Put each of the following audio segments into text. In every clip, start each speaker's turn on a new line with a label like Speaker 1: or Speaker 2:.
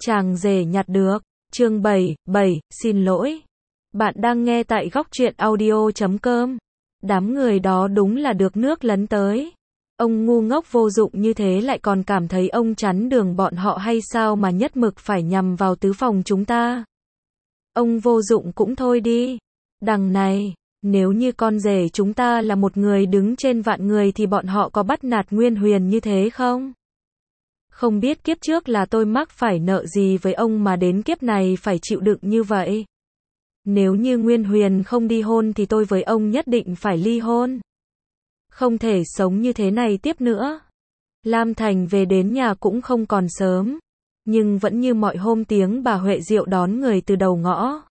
Speaker 1: Chàng rể nhặt được. Chương 7, xin lỗi. Bạn đang nghe tại góc truyện audio.com. Đám người đó đúng là được nước lấn tới. Ông ngu ngốc vô dụng như thế lại còn cảm thấy ông chắn đường bọn họ hay sao mà nhất mực phải nhằm vào tứ phòng chúng ta. Ông vô dụng cũng thôi đi. Đằng này, nếu như con rể chúng ta là một người đứng trên vạn người thì bọn họ có bắt nạt Nguyên Huyền như thế không? Không biết kiếp trước là tôi mắc phải nợ gì với ông mà đến kiếp này phải chịu đựng như vậy. Nếu như Nguyên Huyền không đi hôn thì tôi với ông nhất định phải ly hôn. Không thể sống như thế này tiếp nữa. Lam Thành về đến nhà cũng không còn sớm, nhưng vẫn như mọi hôm tiếng bà Huệ Diệu đón người từ đầu ngõ.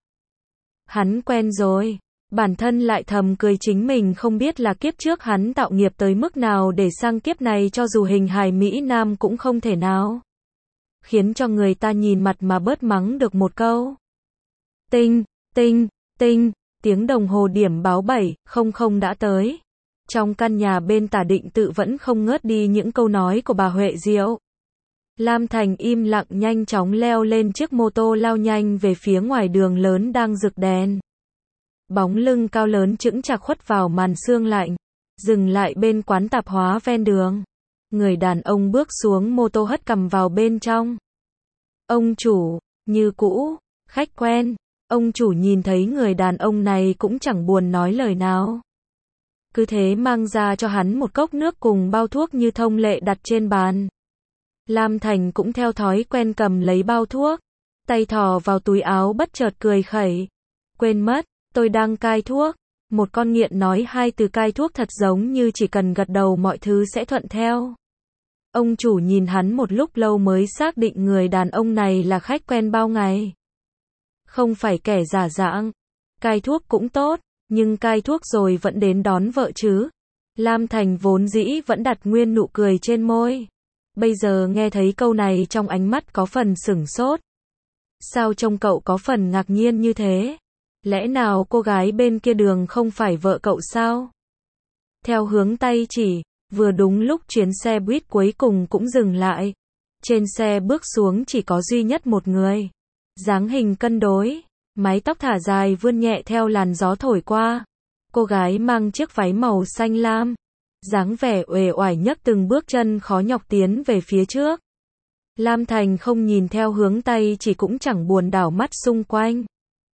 Speaker 1: Hắn quen rồi, bản thân lại thầm cười chính mình không biết là kiếp trước hắn tạo nghiệp tới mức nào để sang kiếp này cho dù hình hài Mỹ Nam cũng không thể nào. Khiến cho người ta nhìn mặt mà bớt mắng được một câu. Tinh, tinh, tinh, tiếng đồng hồ điểm báo 7:00 đã tới. Trong căn nhà bên Tả Định Tự vẫn không ngớt đi những câu nói của bà Huệ Diệu. Lam Thành im lặng nhanh chóng leo lên chiếc mô tô lao nhanh về phía ngoài đường lớn đang rực đèn. Bóng lưng cao lớn chững chạc khuất vào màn sương lạnh, dừng lại bên quán tạp hóa ven đường. Người đàn ông bước xuống mô tô hất cằm vào bên trong. Ông chủ, như cũ, khách quen. Ông chủ nhìn thấy người đàn ông này cũng chẳng buồn nói lời nào. Cứ thế mang ra cho hắn một cốc nước cùng bao thuốc như thông lệ đặt trên bàn. Lam Thành cũng theo thói quen cầm lấy bao thuốc, tay thò vào túi áo bất chợt cười khẩy. Quên mất, tôi đang cai thuốc. Một con nghiện nói hai từ cai thuốc thật giống như chỉ cần gật đầu mọi thứ sẽ thuận theo. Ông chủ nhìn hắn một lúc lâu mới xác định người đàn ông này là khách quen bao ngày. Không phải kẻ giả dạng. Cai thuốc cũng tốt, nhưng cai thuốc rồi vẫn đến đón vợ chứ. Lam Thành vốn dĩ vẫn đặt nguyên nụ cười trên môi. Bây giờ nghe thấy câu này trong ánh mắt có phần sửng sốt. Sao trông cậu có phần ngạc nhiên như thế? Lẽ nào cô gái bên kia đường không phải vợ cậu sao? Theo hướng tay chỉ, vừa đúng lúc chuyến xe buýt cuối cùng cũng dừng lại. Trên xe bước xuống chỉ có duy nhất một người. Dáng hình cân đối, mái tóc thả dài vươn nhẹ theo làn gió thổi qua. Cô gái mang chiếc váy màu xanh lam, dáng vẻ uể oải nhấc từng bước chân khó nhọc tiến về phía trước. Lam Thành không nhìn theo hướng tay chỉ cũng chẳng buồn đảo mắt xung quanh.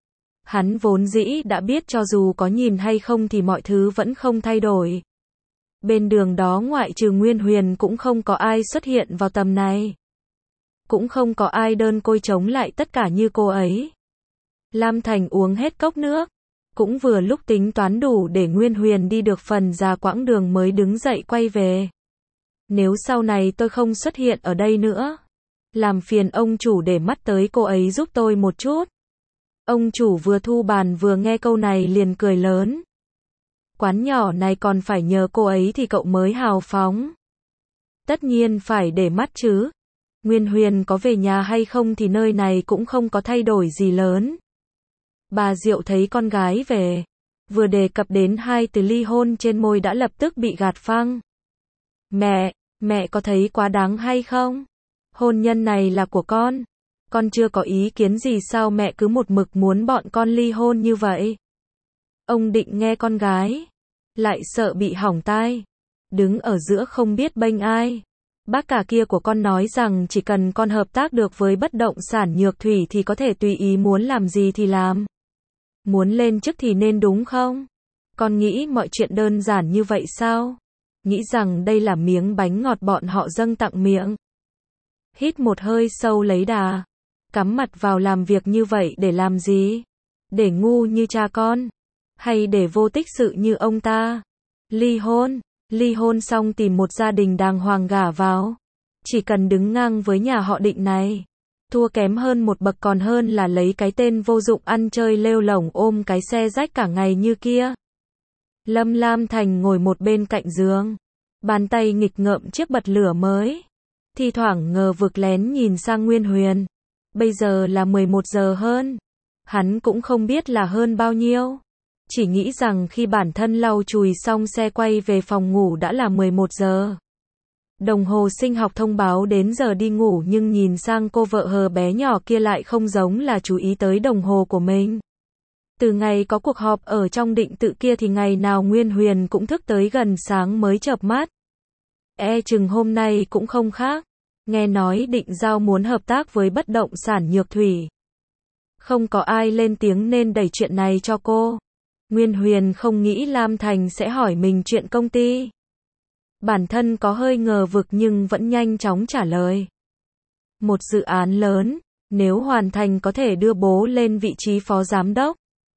Speaker 1: Hắn vốn dĩ đã biết cho dù có nhìn hay không thì mọi thứ vẫn không thay đổi. Bên đường đó ngoại trừ Nguyên Huyền cũng không có ai xuất hiện vào tầm này. Cũng không có ai đơn côi chống lại tất cả như cô ấy. Lam Thành uống hết cốc nước, cũng vừa lúc tính toán đủ để Nguyên Huyền đi được phần ra quãng đường mới đứng dậy quay về. Nếu sau này tôi không xuất hiện ở đây nữa, làm phiền ông chủ để mắt tới cô ấy giúp tôi một chút. Ông chủ vừa thu bàn vừa nghe câu này liền cười lớn. Quán nhỏ này còn phải nhờ cô ấy thì cậu mới hào phóng. Tất nhiên phải để mắt chứ. Nguyên Huyền có về nhà hay không thì nơi này cũng không có thay đổi gì lớn. Bà Diệu thấy con gái về, vừa đề cập đến hai từ ly hôn trên môi đã lập tức bị gạt phăng. Mẹ có thấy quá đáng hay không? Hôn nhân này là của con chưa có ý kiến gì sao mẹ cứ một mực muốn bọn con ly hôn như vậy? Ông định nghe con gái, lại sợ bị hỏng tai, đứng ở giữa không biết bênh ai. Bác cả kia của con nói rằng chỉ cần con hợp tác được với bất động sản Nhược Thủy thì có thể tùy ý muốn làm gì thì làm. Muốn lên chức thì nên đúng không? Con nghĩ mọi chuyện đơn giản như vậy sao? Nghĩ rằng đây là miếng bánh ngọt bọn họ dâng tặng miệng. Hít một hơi sâu lấy đà. Cắm mặt vào làm việc như vậy để làm gì? Để ngu như cha con? Hay để vô tích sự như ông ta? Ly hôn xong tìm một gia đình đàng hoàng gả vào. Chỉ cần đứng ngang với nhà họ Định này, thua kém hơn một bậc còn hơn là lấy cái tên vô dụng ăn chơi lêu lổng ôm cái xe rách cả ngày như kia. Lam Thành ngồi một bên cạnh giường, bàn tay nghịch ngợm chiếc bật lửa mới. Thi thoảng ngờ vực lén nhìn sang Nguyên Huyền. Bây giờ là 11 giờ hơn. Hắn cũng không biết là hơn bao nhiêu. Chỉ nghĩ rằng khi bản thân lau chùi xong xe quay về phòng ngủ đã là 11 giờ. Đồng hồ sinh học thông báo đến giờ đi ngủ nhưng nhìn sang cô vợ hờ bé nhỏ kia lại không giống là chú ý tới đồng hồ của mình. Từ ngày có cuộc họp ở trong định tự kia thì ngày nào Nguyên Huyền cũng thức tới gần sáng mới chợp mắt. Chừng hôm nay cũng không khác. Nghe nói Định Giao muốn hợp tác với bất động sản Nhược Thủy. Không có ai lên tiếng nên đẩy chuyện này cho cô. Nguyên Huyền không nghĩ Lam Thành sẽ hỏi mình chuyện công ty. Bản thân có hơi ngờ vực nhưng vẫn nhanh chóng trả lời. Một dự án lớn, nếu hoàn thành có thể đưa bố lên vị trí phó giám đốc.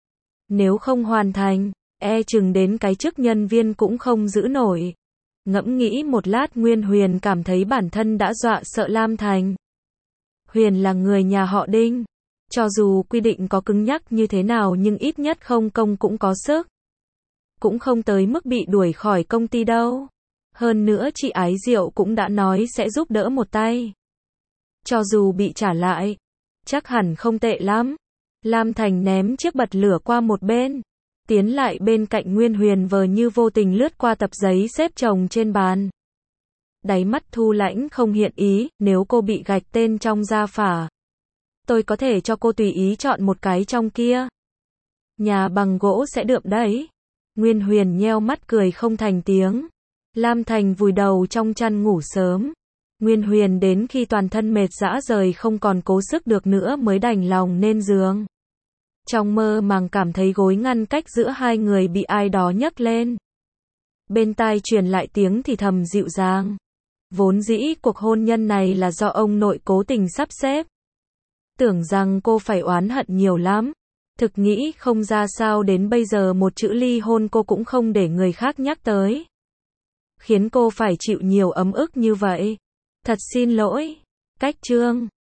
Speaker 1: Nếu không hoàn thành, chừng đến cái chức nhân viên cũng không giữ nổi. Ngẫm nghĩ một lát Nguyên Huyền cảm thấy bản thân đã dọa sợ Lam Thành. Huyền là người nhà họ Đinh. Cho dù quy định có cứng nhắc như thế nào nhưng ít nhất không công cũng có sức. Cũng không tới mức bị đuổi khỏi công ty đâu. Hơn nữa chị Ái Diệu cũng đã nói sẽ giúp đỡ một tay. Cho dù bị trả lại, chắc hẳn không tệ lắm. Lam Thành ném chiếc bật lửa qua một bên. Tiến lại bên cạnh Nguyên Huyền vờ như vô tình lướt qua tập giấy xếp chồng trên bàn. Đáy mắt Thu Lãnh không hiện ý, nếu cô bị gạch tên trong gia phả. Tôi có thể cho cô tùy ý chọn một cái trong kia. Nhà bằng gỗ sẽ đượm đấy. Nguyên Huyền nheo mắt cười không thành tiếng. Lam Thành vùi đầu trong chăn ngủ sớm. Nguyên Huyền đến khi toàn thân mệt rã rời không còn cố sức được nữa mới đành lòng lên giường. Trong mơ màng cảm thấy gối ngăn cách giữa hai người bị ai đó nhấc lên. Bên tai truyền lại tiếng thì thầm dịu dàng. Vốn dĩ cuộc hôn nhân này là do ông nội cố tình sắp xếp. Tưởng rằng cô phải oán hận nhiều lắm. Thực nghĩ không ra sao đến bây giờ một chữ ly hôn cô cũng không để người khác nhắc tới. Khiến cô phải chịu nhiều ấm ức như vậy. Thật xin lỗi. Cách chương